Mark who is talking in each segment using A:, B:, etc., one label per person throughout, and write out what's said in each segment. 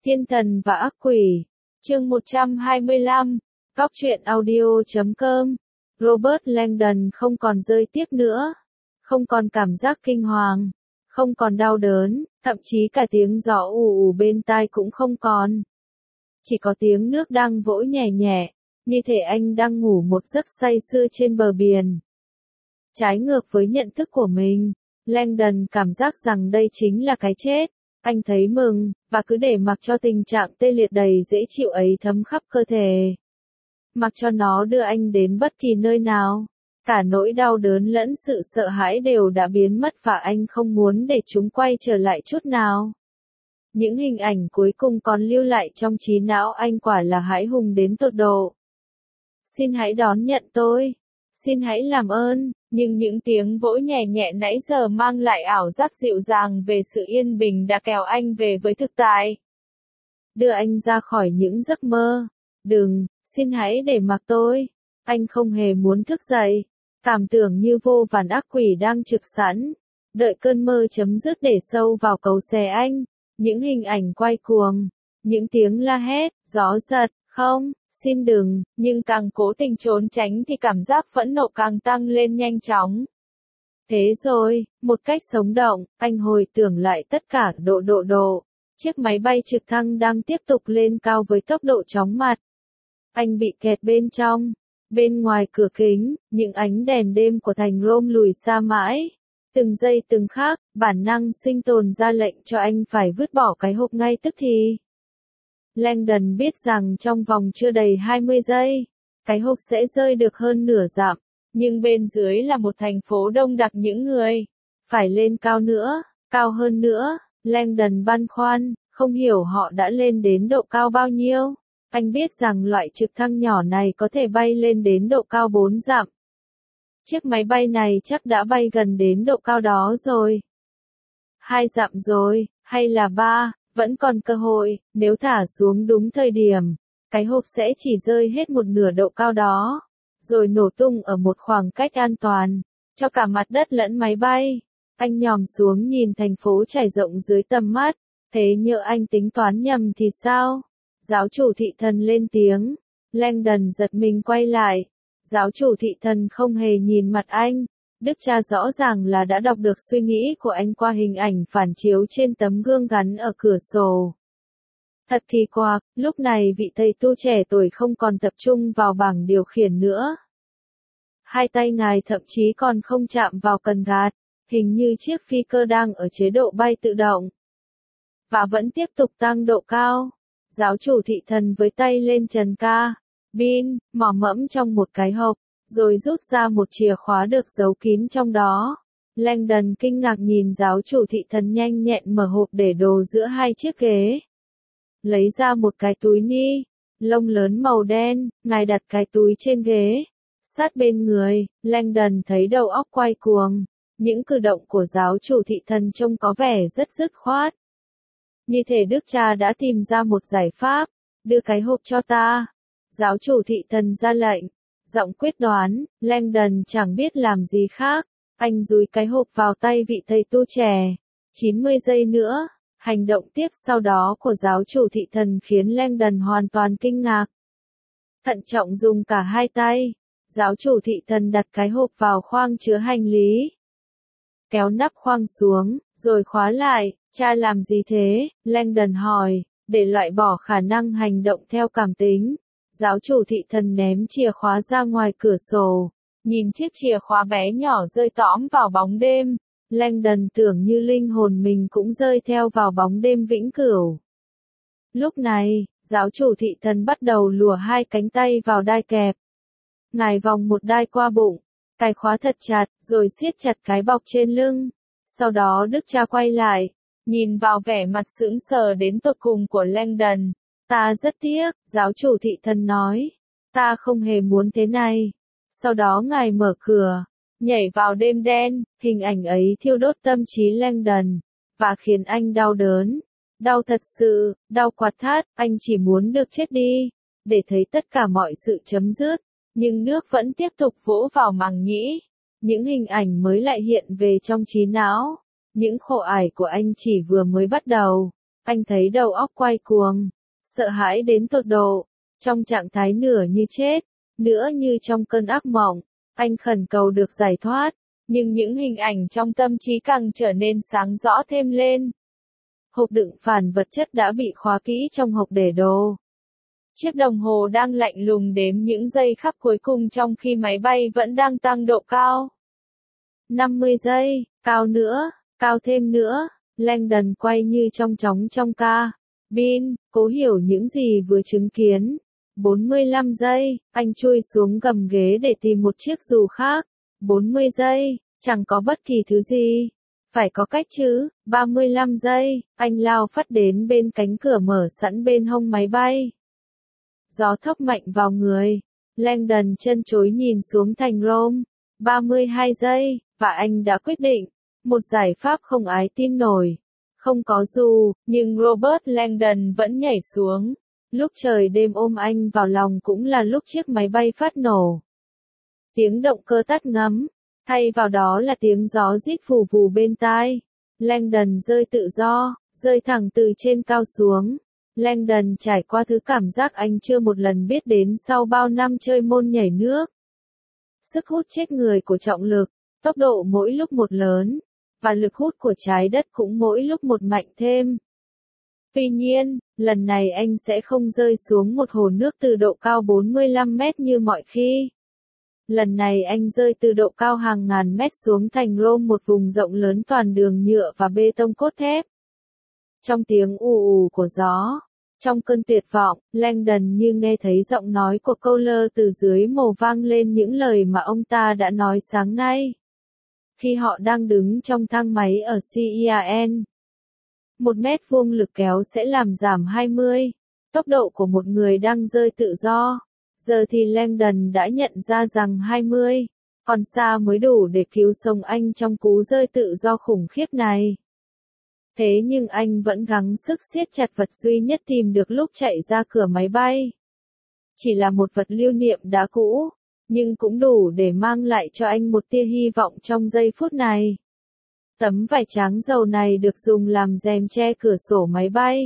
A: Thiên thần và ác quỷ. Chương 125. Góc truyện audio.com. Robert Langdon không còn rơi tiếc nữa. Không còn cảm giác kinh hoàng. Không còn đau đớn, thậm chí cả tiếng gió ù ù bên tai cũng không còn. Chỉ có tiếng nước đang vỗ nhẹ nhẹ, như thể anh đang ngủ một giấc say sưa trên bờ biển. Trái ngược với nhận thức của mình, Langdon cảm giác rằng đây chính là cái chết. Anh thấy mừng, và cứ để mặc cho tình trạng tê liệt đầy dễ chịu ấy thấm khắp cơ thể. Mặc cho nó đưa anh đến bất kỳ nơi nào. Cả nỗi đau đớn lẫn sự sợ hãi đều đã biến mất và anh không muốn để chúng quay trở lại chút nào. Những hình ảnh cuối cùng còn lưu lại trong trí não anh quả là hãi hùng đến tột độ. Xin hãy đón nhận tôi. Xin hãy làm ơn. Nhưng những tiếng vỗ nhẹ nhẹ nãy giờ mang lại ảo giác dịu dàng về sự yên bình đã kéo anh về với thực tại. Đưa anh ra khỏi những giấc mơ. Đừng, xin hãy để mặc tôi. Anh không hề muốn thức dậy. Cảm tưởng như vô vàn ác quỷ đang trực sẵn. Đợi cơn mơ chấm dứt để sâu vào cấu xé anh. Những hình ảnh quay cuồng. Những tiếng la hét, gió giật, không. Xin đừng, nhưng càng cố tình trốn tránh thì cảm giác phẫn nộ càng tăng lên nhanh chóng. Thế rồi, một cách sống động, anh hồi tưởng lại tất cả độ. Chiếc máy bay trực thăng đang tiếp tục lên cao với tốc độ chóng mặt. Anh bị kẹt bên trong. Bên ngoài cửa kính, những ánh đèn đêm của thành Rome lùi xa mãi. Từng giây từng khắc, bản năng sinh tồn ra lệnh cho anh phải vứt bỏ cái hộp ngay tức thì. Langdon biết rằng trong vòng chưa đầy 20 giây, cái hộp sẽ rơi được hơn nửa dặm, nhưng bên dưới là một thành phố đông đặc những người. Phải lên cao nữa, cao hơn nữa, Langdon băn khoăn, không hiểu họ đã lên đến độ cao bao nhiêu. Anh biết rằng loại trực thăng nhỏ này có thể bay lên đến độ cao 4 dặm. Chiếc máy bay này chắc đã bay gần đến độ cao đó rồi. 2 dặm rồi, hay là 3. Vẫn còn cơ hội, nếu thả xuống đúng thời điểm, cái hộp sẽ chỉ rơi hết một nửa độ cao đó, rồi nổ tung ở một khoảng cách an toàn, cho cả mặt đất lẫn máy bay. Anh nhòm xuống nhìn thành phố trải rộng dưới tầm mắt, thế nhỡ anh tính toán nhầm thì sao? Giáo chủ thị thần lên tiếng, Langdon giật mình quay lại. Giáo chủ thị thần không hề nhìn mặt anh. Đức cha rõ ràng là đã đọc được suy nghĩ của anh qua hình ảnh phản chiếu trên tấm gương gắn ở cửa sổ. Thật kỳ quặc, lúc này vị thầy tu trẻ tuổi không còn tập trung vào bảng điều khiển nữa. Hai tay ngài thậm chí còn không chạm vào cần gạt, hình như chiếc phi cơ đang ở chế độ bay tự động. Và vẫn tiếp tục tăng độ cao. Giáo chủ thị thần với tay lên trần ca, bin, mò mẫm trong một cái hộp. Rồi rút ra một chìa khóa được giấu kín trong đó. Langdon kinh ngạc nhìn giáo chủ thị thần nhanh nhẹn mở hộp để đồ giữa hai chiếc ghế. Lấy ra một cái túi ni lông lớn màu đen, ngài đặt cái túi trên ghế. Sát bên người, Langdon thấy đầu óc quay cuồng. Những cử động của giáo chủ thị thần trông có vẻ rất dứt khoát. Như thể Đức cha đã tìm ra một giải pháp. Đưa cái hộp cho ta. Giáo chủ thị thần ra lệnh. Giọng quyết đoán, Langdon chẳng biết làm gì khác. Anh dúi cái hộp vào tay vị thầy tu trẻ. 90 giây nữa, hành động tiếp sau đó của giáo chủ thị thần khiến Langdon hoàn toàn kinh ngạc. Thận trọng dùng cả hai tay, giáo chủ thị thần đặt cái hộp vào khoang chứa hành lý. Kéo nắp khoang xuống, rồi khóa lại. Cha làm gì thế? Langdon hỏi, để loại bỏ khả năng hành động theo cảm tính. Giáo chủ thị thần ném chìa khóa ra ngoài cửa sổ, nhìn chiếc chìa khóa bé nhỏ rơi tõm vào bóng đêm. Langdon tưởng như linh hồn mình cũng rơi theo vào bóng đêm vĩnh cửu. Lúc này, giáo chủ thị thần bắt đầu lùa hai cánh tay vào đai kẹp. Ngài vòng một đai qua bụng, cài khóa thật chặt, rồi siết chặt cái bọc trên lưng. Sau đó Đức cha quay lại, nhìn vào vẻ mặt sững sờ đến tột cùng của Langdon. Ta rất tiếc, giáo chủ thị thần nói. Ta không hề muốn thế này. Sau đó ngài mở cửa, nhảy vào đêm đen, hình ảnh ấy thiêu đốt tâm trí Langdon, và khiến anh đau đớn. Đau thật sự, đau quặn thắt, anh chỉ muốn được chết đi, để thấy tất cả mọi sự chấm dứt. Nhưng nước vẫn tiếp tục vỗ vào màng nhĩ. Những hình ảnh mới lại hiện về trong trí não. Những khổ ải của anh chỉ vừa mới bắt đầu. Anh thấy đầu óc quay cuồng, sợ hãi đến tột độ, trong trạng thái nửa như chết, nửa như trong cơn ác mộng. Anh khẩn cầu được giải thoát, nhưng những hình ảnh trong tâm trí càng trở nên sáng rõ thêm lên. Hộp đựng phản vật chất đã bị khóa kỹ trong hộp để đồ. Chiếc đồng hồ đang lạnh lùng đếm những giây khắc cuối cùng trong khi máy bay vẫn đang tăng độ cao. 50 giây, cao nữa, cao thêm nữa. Langdon quay như trong chóng trong cabin, cố hiểu những gì vừa chứng kiến. 45 giây, anh chui xuống gầm ghế để tìm một chiếc dù khác. 40 giây, chẳng có bất kỳ thứ gì. Phải có cách chứ. 35 giây, anh lao phắt đến bên cánh cửa mở sẵn bên hông máy bay. Gió thốc mạnh vào người. Langdon chân chối nhìn xuống thành Rome. 32 giây, và anh đã quyết định. Một giải pháp không ai tin nổi. Không có dù, nhưng Robert Langdon vẫn nhảy xuống. Lúc trời đêm ôm anh vào lòng cũng là lúc chiếc máy bay phát nổ. Tiếng động cơ tắt ngấm, thay vào đó là tiếng gió rít phù phù bên tai. Langdon rơi tự do, rơi thẳng từ trên cao xuống. Langdon trải qua thứ cảm giác anh chưa một lần biết đến sau bao năm chơi môn nhảy nước. Sức hút chết người của trọng lực, tốc độ mỗi lúc một lớn, và lực hút của trái đất cũng mỗi lúc một mạnh thêm. Tuy nhiên, lần này anh sẽ không rơi xuống một hồ nước từ độ cao 45 mét như mọi khi. Lần này anh rơi từ độ cao hàng ngàn mét xuống thành Rome, một vùng rộng lớn toàn đường nhựa và bê tông cốt thép. Trong tiếng ù ù của gió, trong cơn tuyệt vọng, Langdon như nghe thấy giọng nói của Kohler từ dưới mồ vang lên những lời mà ông ta đã nói sáng nay. Khi họ đang đứng trong thang máy ở Caen, 1 mét vuông lực kéo sẽ làm giảm 20 tốc độ của một người đang rơi tự do. Giờ thì Langdon đã nhận ra rằng 20 còn xa mới đủ để cứu sống anh trong cú rơi tự do khủng khiếp này. Thế nhưng anh vẫn gắng sức siết chặt vật duy nhất tìm được lúc chạy ra cửa máy bay. Chỉ là một vật lưu niệm đã cũ, nhưng cũng đủ để mang lại cho anh một tia hy vọng trong giây phút này. Tấm vải trắng dầu này được dùng làm rèm che cửa sổ máy bay.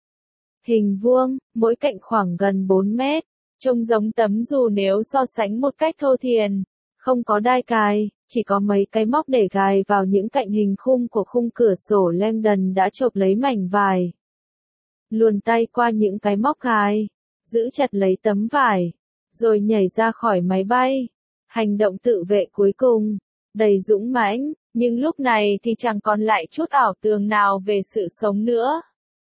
A: Hình vuông, mỗi cạnh khoảng gần 4 mét, trông giống tấm dù nếu so sánh một cách thô thiển. Không có đai cài, chỉ có mấy cái móc để gài vào những cạnh hình khung của khung cửa sổ. Langdon đã chộp lấy mảnh vải, luồn tay qua những cái móc gài, giữ chặt lấy tấm vải, rồi nhảy ra khỏi máy bay. Hành động tự vệ cuối cùng, đầy dũng mãnh, nhưng lúc này thì chẳng còn lại chút ảo tưởng nào về sự sống nữa.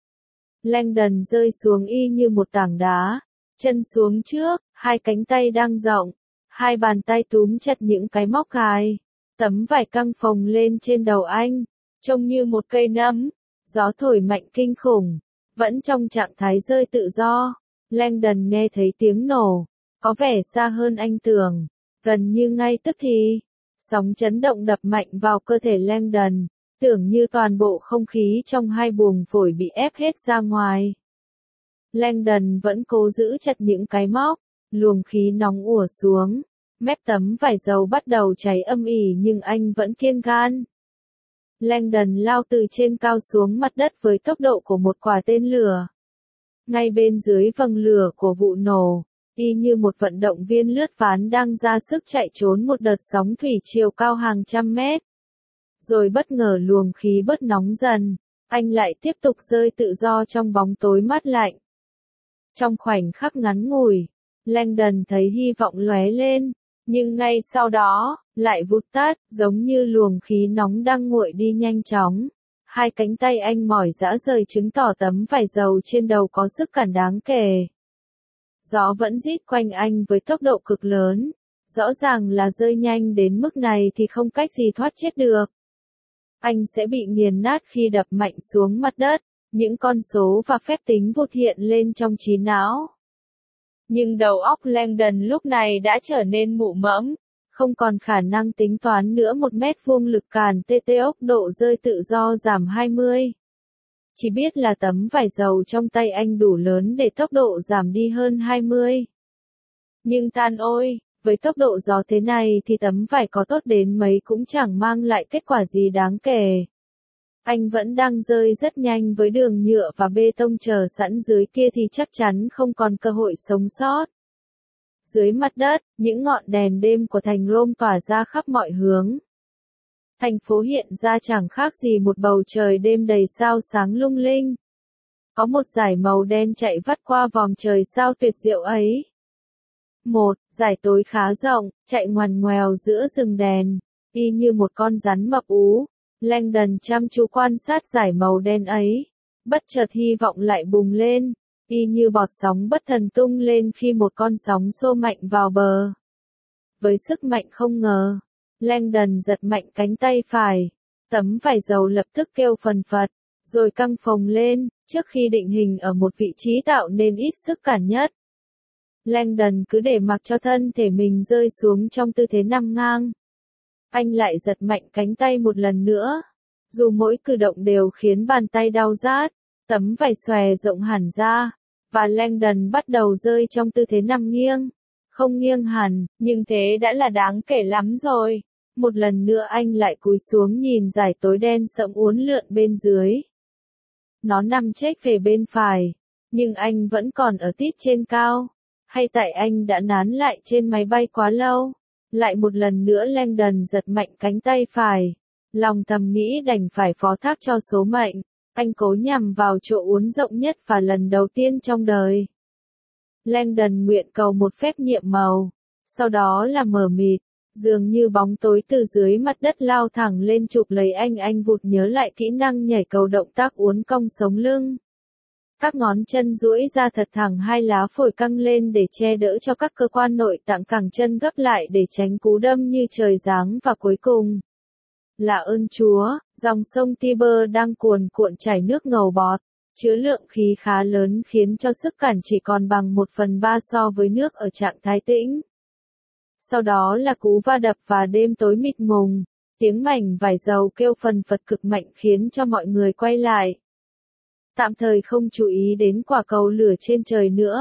A: Langdon rơi xuống y như một tảng đá, chân xuống trước, hai cánh tay đang rộng, hai bàn tay túm chặt những cái móc gài. Tấm vải căng phồng lên trên đầu anh, trông như một cây nấm. Gió thổi mạnh kinh khủng, vẫn trong trạng thái rơi tự do. Langdon nghe thấy tiếng nổ, có vẻ xa hơn anh tưởng, gần như ngay tức thì. Sóng chấn động đập mạnh vào cơ thể Langdon, tưởng như toàn bộ không khí trong hai buồng phổi bị ép hết ra ngoài. Langdon vẫn cố giữ chặt những cái móc, luồng khí nóng ùa xuống, mép tấm vải dầu bắt đầu cháy âm ỉ nhưng anh vẫn kiên gan. Langdon lao từ trên cao xuống mặt đất với tốc độ của một quả tên lửa. Ngay bên dưới vầng lửa của vụ nổ, y như một vận động viên lướt ván đang ra sức chạy trốn một đợt sóng thủy chiều cao hàng trăm mét. Rồi bất ngờ luồng khí bớt nóng dần, anh lại tiếp tục rơi tự do trong bóng tối mát lạnh. Trong khoảnh khắc ngắn ngủi, Langdon thấy hy vọng lóe lên, nhưng ngay sau đó, lại vụt tắt, giống như luồng khí nóng đang nguội đi nhanh chóng. Hai cánh tay anh mỏi rã rời chứng tỏ tấm vải dầu trên đầu có sức cản đáng kể. Gió vẫn rít quanh anh với tốc độ cực lớn. Rõ ràng là rơi nhanh đến mức này thì không cách gì thoát chết được. Anh sẽ bị nghiền nát khi đập mạnh xuống mặt đất. Những con số và phép tính vụt hiện lên trong trí não. Nhưng đầu óc Langdon lúc này đã trở nên mụ mẫm, không còn khả năng tính toán nữa. 1 mét vuông lực cản TT ốc độ rơi tự do giảm 20. Chỉ biết là tấm vải dầu trong tay anh đủ lớn để tốc độ giảm đi hơn 20. Nhưng than ôi, với tốc độ gió thế này thì tấm vải có tốt đến mấy cũng chẳng mang lại kết quả gì đáng kể. Anh vẫn đang rơi rất nhanh với đường nhựa và bê tông chờ sẵn dưới kia thì chắc chắn không còn cơ hội sống sót. Dưới mặt đất, những ngọn đèn đêm của thành Rome tỏa ra khắp mọi hướng. Thành phố hiện ra chẳng khác gì một bầu trời đêm đầy sao sáng lung linh. Có một dải màu đen chạy vắt qua vòm trời sao tuyệt diệu ấy. Một dải tối khá rộng, chạy ngoằn ngoèo giữa rừng đèn, y như một con rắn mập ú. Langdon chăm chú quan sát dải màu đen ấy. Bất chợt hy vọng lại bùng lên, y như bọt sóng bất thần tung lên khi một con sóng xô mạnh vào bờ. Với sức mạnh không ngờ, Langdon giật mạnh cánh tay phải. Tấm vải dầu lập tức kêu phần phật, rồi căng phồng lên, trước khi định hình ở một vị trí tạo nên ít sức cản nhất. Langdon cứ để mặc cho thân thể mình rơi xuống trong tư thế nằm ngang. Anh lại giật mạnh cánh tay một lần nữa. Dù mỗi cử động đều khiến bàn tay đau rát, tấm vải xòe rộng hẳn ra, và Langdon bắt đầu rơi trong tư thế nằm nghiêng. Không nghiêng hẳn, nhưng thế đã là đáng kể lắm rồi. Một lần nữa anh lại cúi xuống nhìn dải tối đen sẫm uốn lượn bên dưới. Nó nằm chếch về bên phải, nhưng anh vẫn còn ở tít trên cao. Hay tại anh đã nán lại trên máy bay quá lâu? Lại một lần nữa Langdon giật mạnh cánh tay phải. Lòng thầm nghĩ đành phải phó thác cho số mệnh. Anh cố nhằm vào chỗ uốn rộng nhất và lần đầu tiên trong đời. Langdon nguyện cầu một phép nhiệm màu. Sau đó là mờ mịt. Dường như bóng tối từ dưới mặt đất lao thẳng lên chụp lấy anh vụt nhớ lại kỹ năng nhảy cầu động tác uốn cong sống lưng. Các ngón chân duỗi ra thật thẳng, hai lá phổi căng lên để che đỡ cho các cơ quan nội tạng, cẳng chân gấp lại để tránh cú đâm như trời giáng, và cuối cùng là ơn Chúa, dòng sông Tiber đang cuồn cuộn chảy nước ngầu bọt, chứa lượng khí khá lớn khiến cho sức cản chỉ còn bằng 1/3 so với nước ở trạng thái tĩnh. Sau đó là cú va đập và đêm tối mịt mùng, tiếng mảnh vải dầu kêu phần phật cực mạnh khiến cho mọi người quay lại. Tạm thời không chú ý đến quả cầu lửa trên trời nữa.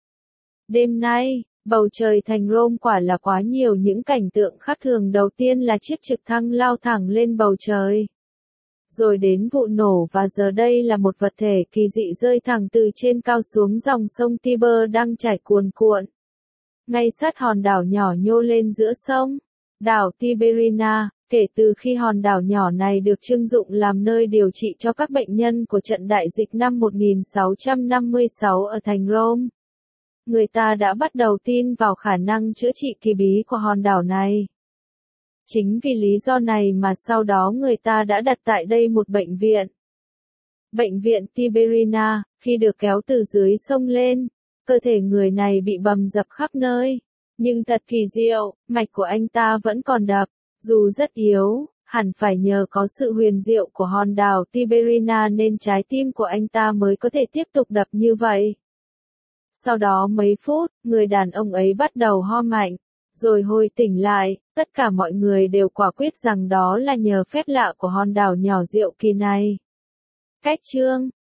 A: Đêm nay, bầu trời thành Rome quả là quá nhiều những cảnh tượng khác thường. Đầu tiên là chiếc trực thăng lao thẳng lên bầu trời. Rồi đến vụ nổ, và giờ đây là một vật thể kỳ dị rơi thẳng từ trên cao xuống dòng sông Tiber đang chảy cuồn cuộn. Ngay sát hòn đảo nhỏ nhô lên giữa sông, đảo Tiberina. Kể từ khi hòn đảo nhỏ này được trưng dụng làm nơi điều trị cho các bệnh nhân của trận đại dịch năm 1656 ở thành Rome, người ta đã bắt đầu tin vào khả năng chữa trị kỳ bí của hòn đảo này. Chính vì lý do này mà sau đó người ta đã đặt tại đây một bệnh viện. Bệnh viện Tiberina, khi được kéo từ dưới sông lên, cơ thể người này bị bầm dập khắp nơi. Nhưng thật kỳ diệu, mạch của anh ta vẫn còn đập. Dù rất yếu, hẳn phải nhờ có sự huyền diệu của hòn đảo Tiberina nên trái tim của anh ta mới có thể tiếp tục đập như vậy. Sau đó mấy phút, người đàn ông ấy bắt đầu ho mạnh, rồi hồi tỉnh lại. Tất cả mọi người đều quả quyết rằng đó là nhờ phép lạ của hòn đảo nhỏ diệu kỳ này. Cách chương